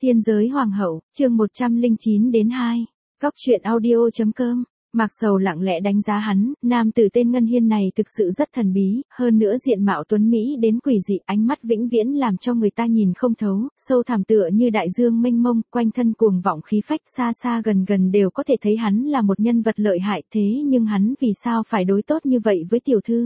Tiên giới hoàng hậu, chương 109-2. Góc truyện audio.com. Mạc Sầu lặng lẽ đánh giá hắn, nam tử tên Ngân Hiên này thực sự rất thần bí, hơn nữa diện mạo tuấn mỹ đến quỷ dị, ánh mắt vĩnh viễn làm cho người ta nhìn không thấu, sâu thẳm tựa như đại dương mênh mông, quanh thân cuồng vọng khí phách, xa xa gần gần đều có thể thấy hắn là một nhân vật lợi hại, thế nhưng hắn vì sao phải đối tốt như vậy với tiểu thư?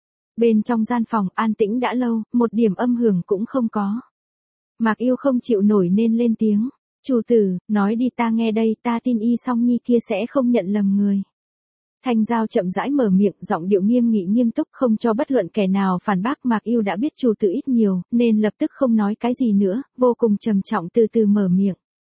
Bên trong gian phòng an tĩnh đã lâu, một điểm âm hưởng cũng không có. Mạc Yêu không chịu nổi nên lên tiếng. Chủ tử, nói đi ta nghe đây, ta tin Y Song Nhi kia sẽ không nhận lầm người. Thanh Giao chậm rãi mở miệng, giọng điệu nghiêm nghị nghiêm túc, không cho bất luận kẻ nào phản bác. Mạc Yêu đã biết chủ tử ít nhiều, nên lập tức không nói cái gì nữa, vô cùng trầm trọng từ từ mở miệng.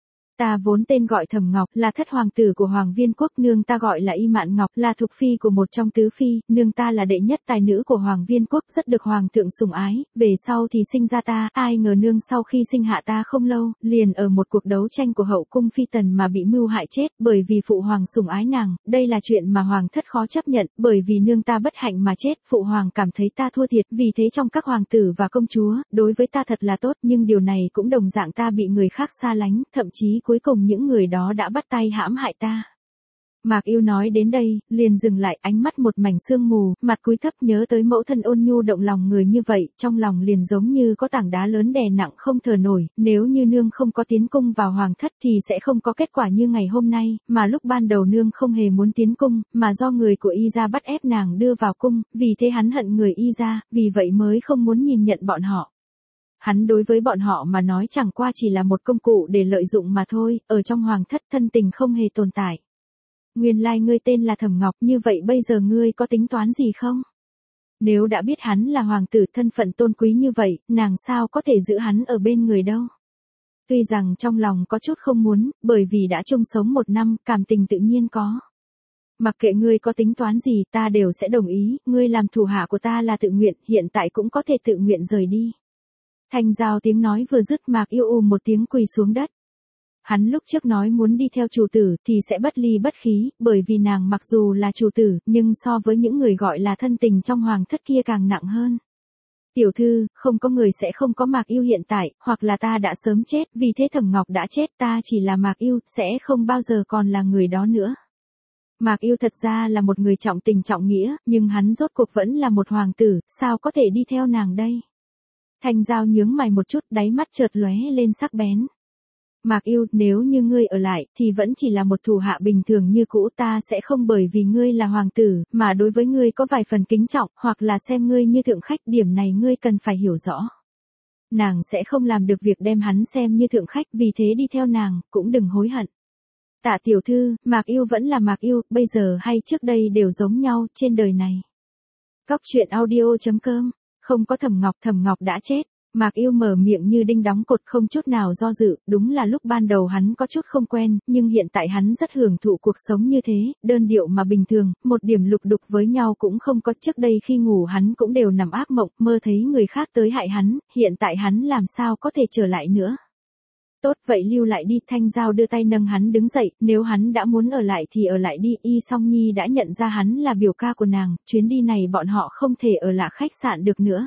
Ta vốn tên gọi Thẩm Ngọc, là thất hoàng tử của Hoàng Viên Quốc, nương ta gọi là Y Mạn Ngọc, là thuộc phi của một trong tứ phi, nương ta là đệ nhất tài nữ của Hoàng Viên Quốc, rất được hoàng thượng sủng ái, về sau thì sinh ra ta, ai ngờ nương sau khi sinh hạ ta không lâu, liền ở một cuộc đấu tranh của hậu cung phi tần mà bị mưu hại chết, bởi vì phụ hoàng sủng ái nàng, đây là chuyện mà hoàng thất khó chấp nhận, bởi vì nương ta bất hạnh mà chết, phụ hoàng cảm thấy ta thua thiệt, vì thế trong các hoàng tử và công chúa, đối với ta thật là tốt, nhưng điều này cũng đồng dạng ta bị người khác xa lánh, thậm chí cuối cùng những người đó đã bắt tay hãm hại ta. Mạc Yêu nói đến đây, liền dừng lại, ánh mắt một mảnh sương mù, mặt cúi thấp, nhớ tới mẫu thân ôn nhu động lòng người như vậy, trong lòng liền giống như có tảng đá lớn đè nặng không thở nổi, nếu như nương không có tiến cung vào hoàng thất thì sẽ không có kết quả như ngày hôm nay, mà lúc ban đầu nương không hề muốn tiến cung, mà do người của Y gia bắt ép nàng đưa vào cung, vì thế hắn hận người Y gia, vì vậy mới không muốn nhìn nhận bọn họ. Hắn đối với bọn họ mà nói chẳng qua chỉ là một công cụ để lợi dụng mà thôi, ở trong hoàng thất thân tình không hề tồn tại. Nguyên lai ngươi tên là Thẩm Ngọc, như vậy bây giờ ngươi có tính toán gì không? Nếu đã biết hắn là hoàng tử thân phận tôn quý như vậy, nàng sao có thể giữ hắn ở bên người đâu? Tuy rằng trong lòng có chút không muốn, bởi vì đã chung sống 1 năm, cảm tình tự nhiên có. Mặc kệ ngươi có tính toán gì ta đều sẽ đồng ý, ngươi làm thủ hạ của ta là tự nguyện, hiện tại cũng có thể tự nguyện rời đi. Thanh Giao tiếng nói vừa dứt, Mạc Yêu một tiếng quỳ xuống đất. Hắn lúc trước nói muốn đi theo chủ tử thì sẽ bất ly bất khí, bởi vì nàng mặc dù là chủ tử, nhưng so với những người gọi là thân tình trong hoàng thất kia càng nặng hơn. Tiểu thư, không có người sẽ không có Mạc Yêu hiện tại, hoặc là ta đã sớm chết, vì thế Thẩm Ngọc đã chết, ta chỉ là Mạc Yêu, sẽ không bao giờ còn là người đó nữa. Mạc Yêu thật ra là một người trọng tình trọng nghĩa, nhưng hắn rốt cuộc vẫn là một hoàng tử, sao có thể đi theo nàng đây? Thanh Giao nhướng mày một chút, đáy mắt chợt lóe lên sắc bén. Mạc Yêu, nếu như ngươi ở lại, thì vẫn chỉ là một thủ hạ bình thường như cũ, ta sẽ không bởi vì ngươi là hoàng tử, mà đối với ngươi có vài phần kính trọng, hoặc là xem ngươi như thượng khách, điểm này ngươi cần phải hiểu rõ. Nàng sẽ không làm được việc đem hắn xem như thượng khách, vì thế đi theo nàng, cũng đừng hối hận. Tạ tiểu thư, Mạc Yêu vẫn là Mạc Yêu, bây giờ hay trước đây đều giống nhau, trên đời này. Góc truyện audio.com. Không có Thẩm Ngọc đã chết. Mạc Yêu mở miệng như đinh đóng cột, không chút nào do dự, đúng là lúc ban đầu hắn có chút không quen, nhưng hiện tại hắn rất hưởng thụ cuộc sống như thế, đơn điệu mà bình thường, một điểm lục đục với nhau cũng không có. Trước đây khi ngủ hắn cũng đều nằm ác mộng, mơ thấy người khác tới hại hắn, hiện tại hắn làm sao có thể trở lại nữa. Tốt vậy lưu lại đi. Thanh Giao đưa tay nâng hắn đứng dậy, nếu hắn đã muốn ở lại thì ở lại đi, Y Song Nhi đã nhận ra hắn là biểu ca của nàng, chuyến đi này bọn họ không thể ở lại khách sạn được nữa.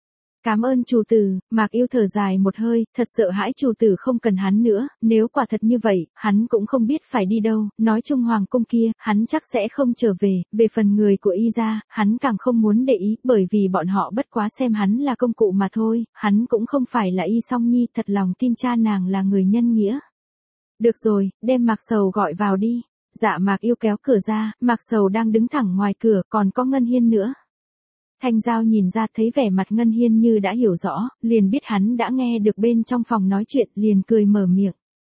Cảm ơn chủ tử. Mạc Yêu thở dài một hơi, thật sợ hãi chủ tử không cần hắn nữa, nếu quả thật như vậy, hắn cũng không biết phải đi đâu, nói chung hoàng cung kia, hắn chắc sẽ không trở về phần người của Y gia, hắn càng không muốn để ý, bởi vì bọn họ bất quá xem hắn là công cụ mà thôi, hắn cũng không phải là Y Song Nhi, thật lòng tin cha nàng là người nhân nghĩa. Được rồi, đem Mạc Sầu gọi vào đi. Dạ. Mạc Yêu kéo cửa ra, Mạc Sầu đang đứng thẳng ngoài cửa, còn có Ngân Hiên nữa. Thanh Giao nhìn ra thấy vẻ mặt Ngân Hiên như đã hiểu rõ, liền biết hắn đã nghe được bên trong phòng nói chuyện, liền cười mở miệng.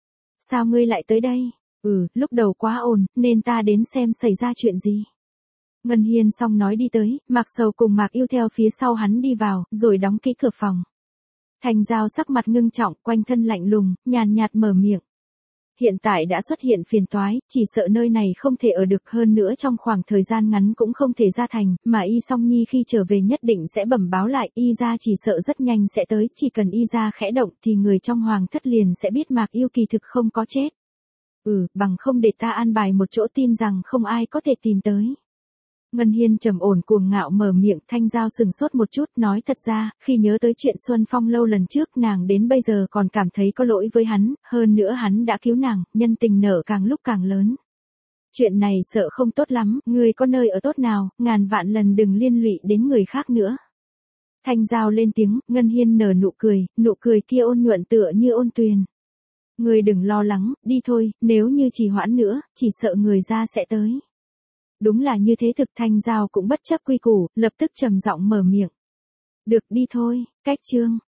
Sao ngươi lại tới đây? Lúc đầu quá ồn, nên ta đến xem xảy ra chuyện gì. Ngân Hiên xong nói đi tới, Mạc Sầu cùng Mạc Yêu theo phía sau hắn đi vào, rồi đóng kỹ cửa phòng. Thanh Giao sắc mặt ngưng trọng, quanh thân lạnh lùng, nhàn nhạt mở miệng. Hiện tại đã xuất hiện phiền toái, chỉ sợ nơi này không thể ở được, hơn nữa trong khoảng thời gian ngắn cũng không thể ra thành, mà Y Song Nhi khi trở về nhất định sẽ bẩm báo lại, Y gia chỉ sợ rất nhanh sẽ tới, chỉ cần Y gia khẽ động thì người trong hoàng thất liền sẽ biết Mạc Yêu kỳ thực không có chết. Bằng không để ta an bài một chỗ tin rằng không ai có thể tìm tới. Ngân Hiên trầm ổn cuồng ngạo mở miệng. Thanh Giao sừng sốt một chút, nói thật ra, khi nhớ tới chuyện Xuân Phong lâu lần trước, nàng đến bây giờ còn cảm thấy có lỗi với hắn, hơn nữa hắn đã cứu nàng, nhân tình nở càng lúc càng lớn. Chuyện này sợ không tốt lắm, người có nơi ở tốt nào, ngàn vạn lần đừng liên lụy đến người khác nữa. Thanh Giao lên tiếng. Ngân Hiên nở nụ cười kia ôn nhuận tựa như ôn tuyền. Người đừng lo lắng, đi thôi, nếu như trì hoãn nữa, chỉ sợ người ra sẽ tới. Đúng là như thế, thực. Thanh Giao cũng bất chấp quy củ, lập tức trầm giọng mở miệng. Được, đi thôi. Cách chương